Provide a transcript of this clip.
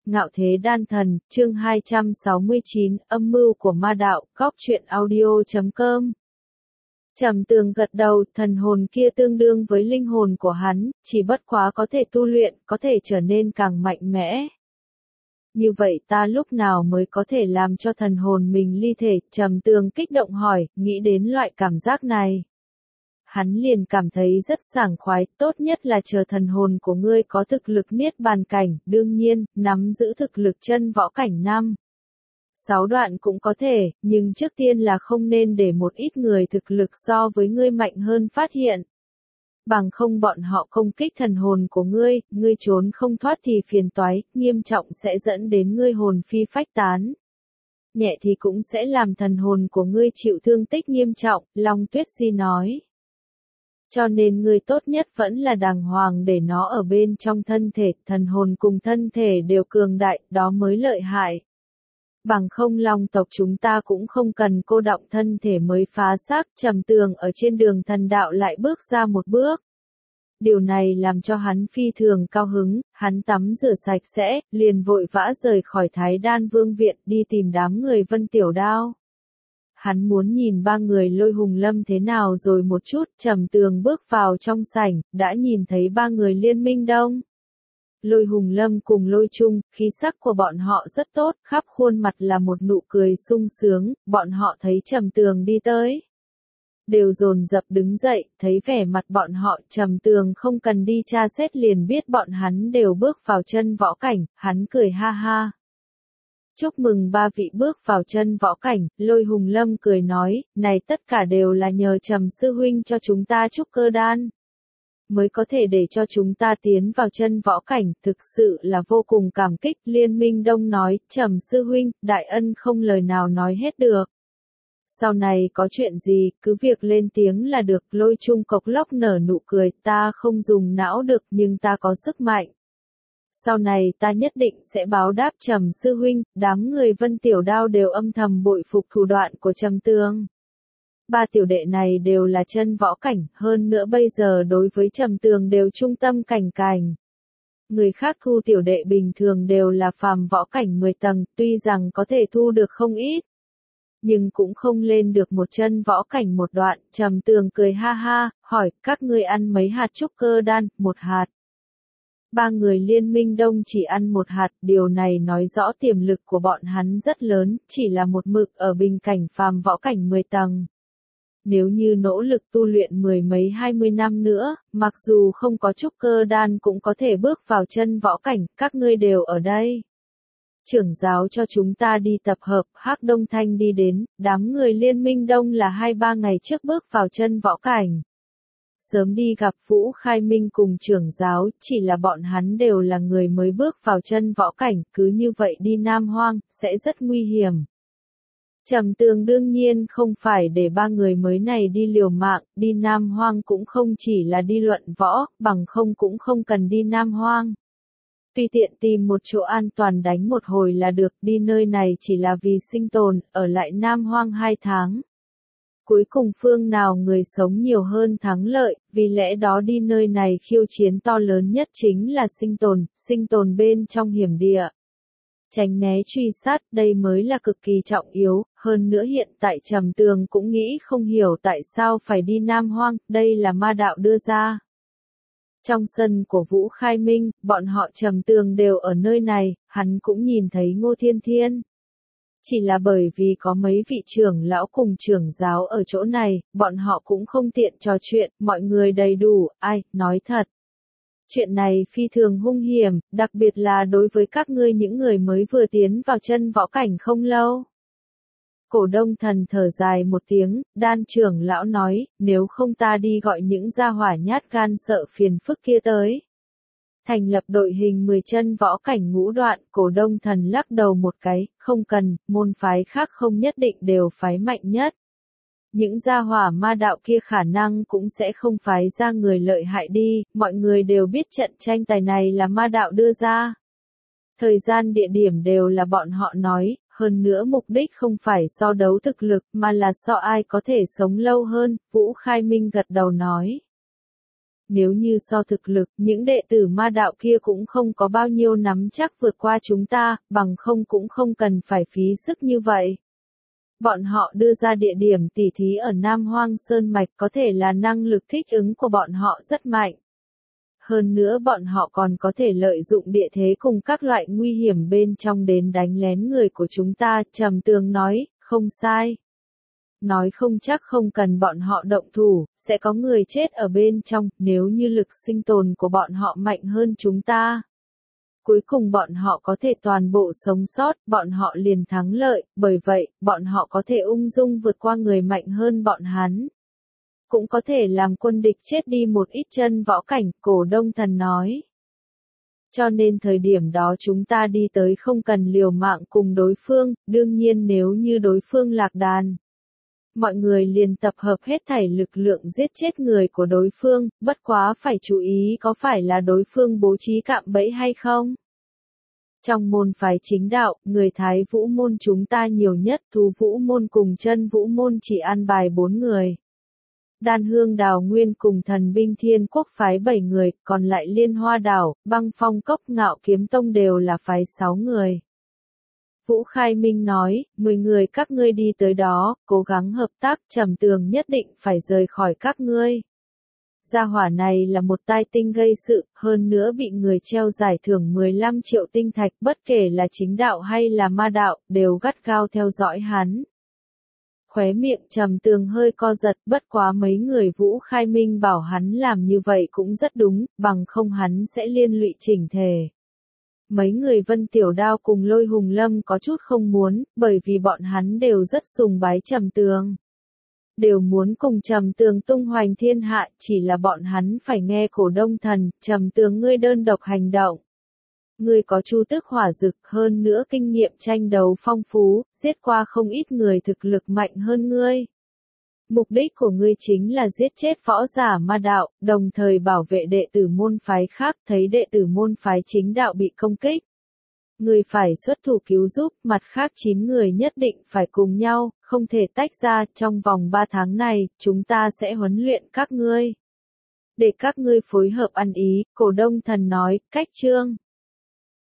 Ngạo Thế Đan Thần, chương 269, âm mưu của ma đạo, góc truyện audio.com. Trầm Tường gật đầu, thần hồn kia tương đương với linh hồn của hắn, chỉ bất quá có thể tu luyện, có thể trở nên càng mạnh mẽ. Như vậy ta lúc nào mới có thể làm cho thần hồn mình ly thể? Trầm Tường kích động hỏi, nghĩ đến loại cảm giác này. Hắn liền cảm thấy rất sảng khoái, tốt nhất là chờ thần hồn của ngươi có thực lực niết bàn cảnh, đương nhiên, nắm giữ thực lực chân võ cảnh 5-6 đoạn cũng có thể, nhưng trước tiên là không nên để một ít người thực lực so với ngươi mạnh hơn phát hiện. Bằng không bọn họ công kích thần hồn của ngươi, ngươi trốn không thoát thì phiền toái, nghiêm trọng sẽ dẫn đến ngươi hồn phi phách tán. Nhẹ thì cũng sẽ làm thần hồn của ngươi chịu thương tích nghiêm trọng, Long Tuyết Di nói. Cho nên ngươi tốt nhất vẫn là đàng hoàng để nó ở bên trong thân thể, thần hồn cùng thân thể đều cường đại, đó mới lợi hại. Bằng không Long tộc chúng ta cũng không cần cô đọng thân thể mới phá xác. Trầm Tường ở trên đường thần đạo lại bước ra một bước. Điều này làm cho hắn phi thường cao hứng, hắn tắm rửa sạch sẽ, liền vội vã rời khỏi Thái Đan Vương viện đi tìm đám người Vân Tiểu Đao. Hắn muốn nhìn ba người Lôi Hùng Lâm thế nào rồi một chút. Trầm Tường bước vào trong sảnh, đã nhìn thấy ba người Liên Minh Đông. Lôi Hùng Lâm cùng Lôi Trung, khí sắc của bọn họ rất tốt, khắp khuôn mặt là một nụ cười sung sướng, bọn họ thấy Trầm Tường đi tới. Đều dồn dập đứng dậy, thấy vẻ mặt bọn họ, Trầm Tường không cần đi tra xét liền biết bọn hắn đều bước vào chân võ cảnh, hắn cười ha ha. Chúc mừng ba vị bước vào chân võ cảnh, Lôi Hùng Lâm cười nói, này tất cả đều là nhờ Trầm sư huynh cho chúng ta trúc cơ đan. Mới có thể để cho chúng ta tiến vào chân võ cảnh, thực sự là vô cùng cảm kích. Liên Minh Đông nói, Trầm sư huynh, đại ân không lời nào nói hết được. Sau này có chuyện gì, cứ việc lên tiếng là được. Lôi Trung cộc lốc nở nụ cười, ta không dùng não được nhưng ta có sức mạnh. Sau này ta nhất định sẽ báo đáp Trầm sư huynh. Đám người Vân Tiểu Đao đều âm thầm bội phục thủ đoạn của Trầm Tường. Ba tiểu đệ này đều là chân võ cảnh, hơn nữa bây giờ đối với Trầm Tường đều trung tâm cảnh cảnh. Người khác thu tiểu đệ bình thường đều là phàm võ cảnh 10 tầng, tuy rằng có thể thu được không ít, nhưng cũng không lên được một chân võ cảnh một đoạn. Trầm Tường cười ha ha, hỏi, các ngươi ăn mấy hạt trúc cơ đan? 1 hạt. Ba người Liên Minh Đông chỉ ăn 1 hạt, điều này nói rõ tiềm lực của bọn hắn rất lớn, chỉ là một mực ở bình cảnh phàm võ cảnh 10 tầng. Nếu như nỗ lực tu luyện 10 mấy 20 năm nữa, mặc dù không có trúc cơ đan cũng có thể bước vào chân võ cảnh, các ngươi đều ở đây. Trưởng giáo cho chúng ta đi tập hợp, Hắc Đông Thanh đi đến, đám người Liên Minh Đông là 2-3 ngày trước bước vào chân võ cảnh. Sớm đi gặp Vũ Khai Minh cùng trưởng giáo, chỉ là bọn hắn đều là người mới bước vào chân võ cảnh, cứ như vậy đi Nam Hoang, sẽ rất nguy hiểm. Trầm Tường đương nhiên không phải để ba người mới này đi liều mạng, đi Nam Hoang cũng không chỉ là đi luận võ, bằng không cũng không cần đi Nam Hoang. Tùy tiện tìm một chỗ an toàn đánh một hồi là được, đi nơi này chỉ là vì sinh tồn, ở lại Nam Hoang 2 tháng. Cuối cùng phương nào người sống nhiều hơn thắng lợi, vì lẽ đó đi nơi này khiêu chiến to lớn nhất chính là sinh tồn bên trong hiểm địa. Tránh né truy sát, đây mới là cực kỳ trọng yếu, hơn nữa hiện tại Trầm Tường cũng nghĩ không hiểu tại sao phải đi Nam Hoang, đây là ma đạo đưa ra. Trong sân của Vũ Khai Minh, bọn họ Trầm Tường đều ở nơi này, hắn cũng nhìn thấy Ngô Thiên Thiên. Chỉ là bởi vì có mấy vị trưởng lão cùng trưởng giáo ở chỗ này, bọn họ cũng không tiện trò chuyện, mọi người đầy đủ, ai, nói thật. Chuyện này phi thường hung hiểm, đặc biệt là đối với các ngươi những người mới vừa tiến vào chân võ cảnh không lâu. Cổ Đông Thần thở dài một tiếng, Đan trưởng lão nói, nếu không ta đi gọi những gia hỏa nhát gan sợ phiền phức kia tới. Thành lập đội hình 10 chân võ cảnh ngũ đoạn, Cổ Đông Thần lắc đầu một cái, không cần, môn phái khác không nhất định đều phái mạnh nhất. Những gia hỏa ma đạo kia khả năng cũng sẽ không phái ra người lợi hại đi, mọi người đều biết trận tranh tài này là ma đạo đưa ra. Thời gian địa điểm đều là bọn họ nói, hơn nữa mục đích không phải so đấu thực lực mà là so ai có thể sống lâu hơn, Vũ Khai Minh gật đầu nói. nếu như so thực lực, những đệ tử ma đạo kia cũng không có bao nhiêu nắm chắc vượt qua chúng ta, bằng không cũng không cần phải phí sức như vậy. Bọn họ đưa ra địa điểm tỉ thí ở Nam Hoang Sơn Mạch, có thể là năng lực thích ứng của bọn họ rất mạnh. Hơn nữa bọn họ còn có thể lợi dụng địa thế cùng các loại nguy hiểm bên trong đến đánh lén người của chúng ta, Trầm Tường nói, không sai. Nói không chắc không cần bọn họ động thủ, sẽ có người chết ở bên trong, nếu như lực sinh tồn của bọn họ mạnh hơn chúng ta. Cuối cùng bọn họ có thể toàn bộ sống sót, bọn họ liền thắng lợi, bởi vậy, bọn họ có thể ung dung vượt qua người mạnh hơn bọn hắn. Cũng có thể làm quân địch chết đi một ít chân võ cảnh, Cổ Đông Thần nói. Cho nên thời điểm đó chúng ta đi tới không cần liều mạng cùng đối phương, đương nhiên nếu như đối phương lạc đàn. Mọi người liền tập hợp hết thảy lực lượng giết chết người của đối phương, bất quá phải chú ý có phải là đối phương bố trí cạm bẫy hay không. Trong môn phái chính đạo, người Thái Vũ môn chúng ta nhiều nhất, Thú Vũ môn cùng Chân Vũ môn chỉ an bài 4 người. Đan Hương Đào Nguyên cùng Thần Binh Thiên Quốc phái 7 người, còn lại Liên Hoa Đảo, Băng Phong Cốc Ngạo Kiếm Tông đều là phái 6 người. Vũ Khai Minh nói, 10 người các ngươi đi tới đó, cố gắng hợp tác, Trầm Tường nhất định phải rời khỏi các ngươi. Gia hỏa này là một tai tinh gây sự, hơn nữa bị người treo giải thưởng 15 triệu tinh thạch, bất kể là chính đạo hay là ma đạo, đều gắt gao theo dõi hắn. Khóe miệng Trầm Tường hơi co giật, bất quá mấy người Vũ Khai Minh bảo hắn làm như vậy cũng rất đúng, bằng không hắn sẽ liên lụy chỉnh thể. Mấy người Vân Tiểu Đao cùng Lôi Hùng Lâm có chút không muốn, bởi vì bọn hắn đều rất sùng bái Trầm Tường. Đều muốn cùng Trầm Tường tung hoành thiên hạ, chỉ là bọn hắn phải nghe Cổ Đông Thần, Trầm Tường ngươi đơn độc hành động. Ngươi có chu tước hỏa dực, hơn nữa kinh nghiệm tranh đấu phong phú, giết qua không ít người thực lực mạnh hơn ngươi. Mục đích của ngươi chính là giết chết võ giả ma đạo, đồng thời bảo vệ đệ tử môn phái khác, thấy đệ tử môn phái chính đạo bị công kích. Ngươi phải xuất thủ cứu giúp, mặt khác 9 người nhất định phải cùng nhau, không thể tách ra, trong vòng 3 tháng này, chúng ta sẽ huấn luyện các ngươi. Để các ngươi phối hợp ăn ý, Cổ Đông Thần nói, cách chương.